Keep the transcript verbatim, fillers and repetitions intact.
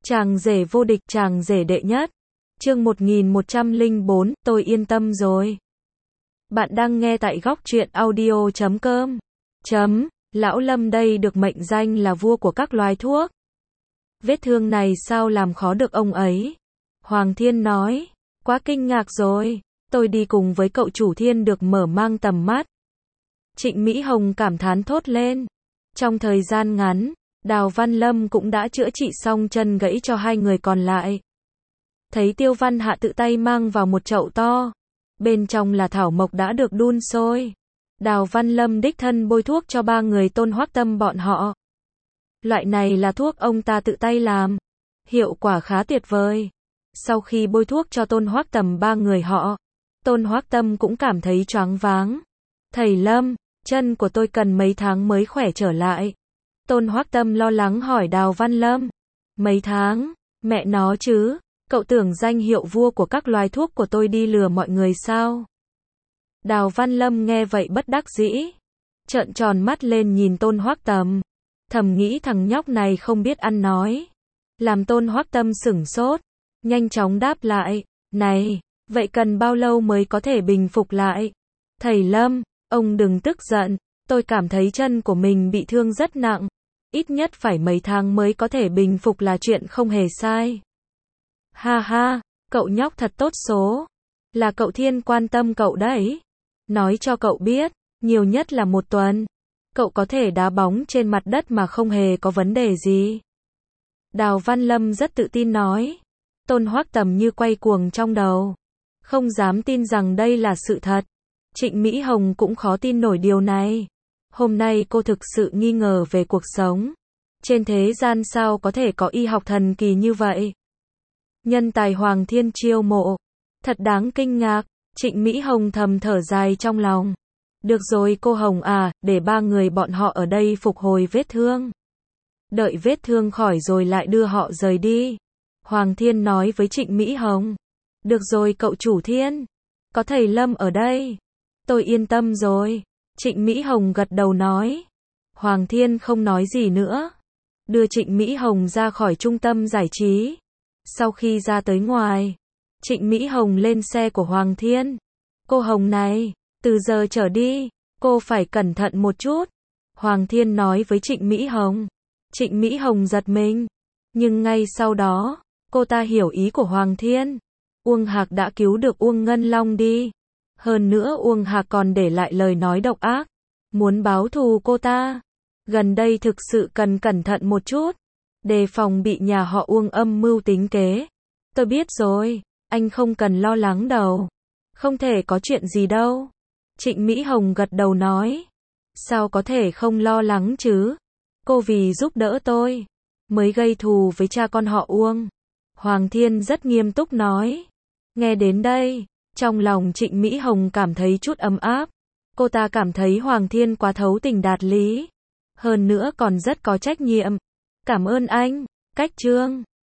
Chàng rể vô địch, chàng rể đệ nhất. Chương một nghìn một trăm lẻ bốn, tôi yên tâm rồi. Bạn đang nghe tại góc truyện audio chấm com. Chấm, lão Lâm đây được mệnh danh là vua của các loài thuốc. Vết thương này sao làm khó được ông ấy? Hoàng Thiên nói, quá kinh ngạc rồi, tôi đi cùng với cậu chủ Thiên được mở mang tầm mắt. Trịnh Mỹ Hồng cảm thán thốt lên. Trong thời gian ngắn, Đào Văn Lâm cũng đã chữa trị xong chân gãy cho hai người còn lại. Thấy Tiêu Văn Hạ tự tay mang vào một chậu to. Bên trong là thảo mộc đã được đun sôi. Đào Văn Lâm đích thân bôi thuốc cho ba người Tôn Hoắc Tâm bọn họ. Loại này là thuốc ông ta tự tay làm. Hiệu quả khá tuyệt vời. Sau khi bôi thuốc cho Tôn Hoắc Tâm ba người họ, Tôn Hoắc Tâm cũng cảm thấy choáng váng. Thầy Lâm, chân của tôi cần mấy tháng mới khỏe trở lại. Tôn Hoắc Tâm lo lắng hỏi Đào Văn Lâm. Mấy tháng? Mẹ nó chứ, cậu tưởng danh hiệu vua của các loài thuốc của tôi đi lừa mọi người sao? Đào Văn Lâm nghe vậy bất đắc dĩ. Trợn tròn mắt lên nhìn Tôn Hoắc Tâm. Thầm nghĩ thằng nhóc này không biết ăn nói. Làm Tôn Hoắc Tâm sửng sốt. Nhanh chóng đáp lại. Này, vậy cần bao lâu mới có thể bình phục lại? Thầy Lâm, ông đừng tức giận. Tôi cảm thấy chân của mình bị thương rất nặng. Ít nhất phải mấy tháng mới có thể bình phục là chuyện không hề sai. Ha ha, cậu nhóc thật tốt số. Là cậu Thiên quan tâm cậu đấy. Nói cho cậu biết, nhiều nhất là một tuần. Cậu có thể đá bóng trên mặt đất mà không hề có vấn đề gì. Đào Văn Lâm rất tự tin nói. Tôn Hoắc Tâm như quay cuồng trong đầu. Không dám tin rằng đây là sự thật. Trịnh Mỹ Hồng cũng khó tin nổi điều này. Hôm nay cô thực sự nghi ngờ về cuộc sống. Trên thế gian sao có thể có y học thần kỳ như vậy? Nhân tài Hoàng Thiên chiêu mộ. Thật đáng kinh ngạc. Trịnh Mỹ Hồng thầm thở dài trong lòng. Được rồi cô Hồng à, để ba người bọn họ ở đây phục hồi vết thương. Đợi vết thương khỏi rồi lại đưa họ rời đi. Hoàng Thiên nói với Trịnh Mỹ Hồng. Được rồi cậu chủ Thiên. Có thầy Lâm ở đây. Tôi yên tâm rồi. Trịnh Mỹ Hồng gật đầu nói. Hoàng Thiên không nói gì nữa. Đưa Trịnh Mỹ Hồng ra khỏi trung tâm giải trí. Sau khi ra tới ngoài, Trịnh Mỹ Hồng lên xe của Hoàng Thiên. Cô Hồng này, từ giờ trở đi, cô phải cẩn thận một chút. Hoàng Thiên nói với Trịnh Mỹ Hồng. Trịnh Mỹ Hồng giật mình. Nhưng ngay sau đó, cô ta hiểu ý của Hoàng Thiên. Uông Hạc đã cứu được Uông Ngân Long đi. Hơn nữa Uông Hạc còn để lại lời nói độc ác. Muốn báo thù cô ta. Gần đây thực sự cần cẩn thận một chút. Đề phòng bị nhà họ Uông âm mưu tính kế. Tôi biết rồi, anh không cần lo lắng đâu. Không thể có chuyện gì đâu. Trịnh Mỹ Hồng gật đầu nói. Sao có thể không lo lắng chứ? Cô vì giúp đỡ tôi mới gây thù với cha con họ Uông. Hoàng Thiên rất nghiêm túc nói. Nghe đến đây, trong lòng Trịnh Mỹ Hồng cảm thấy chút ấm áp. Cô ta cảm thấy Hoàng Thiên quá thấu tình đạt lý. Hơn nữa còn rất có trách nhiệm. Cảm ơn anh. Cách chương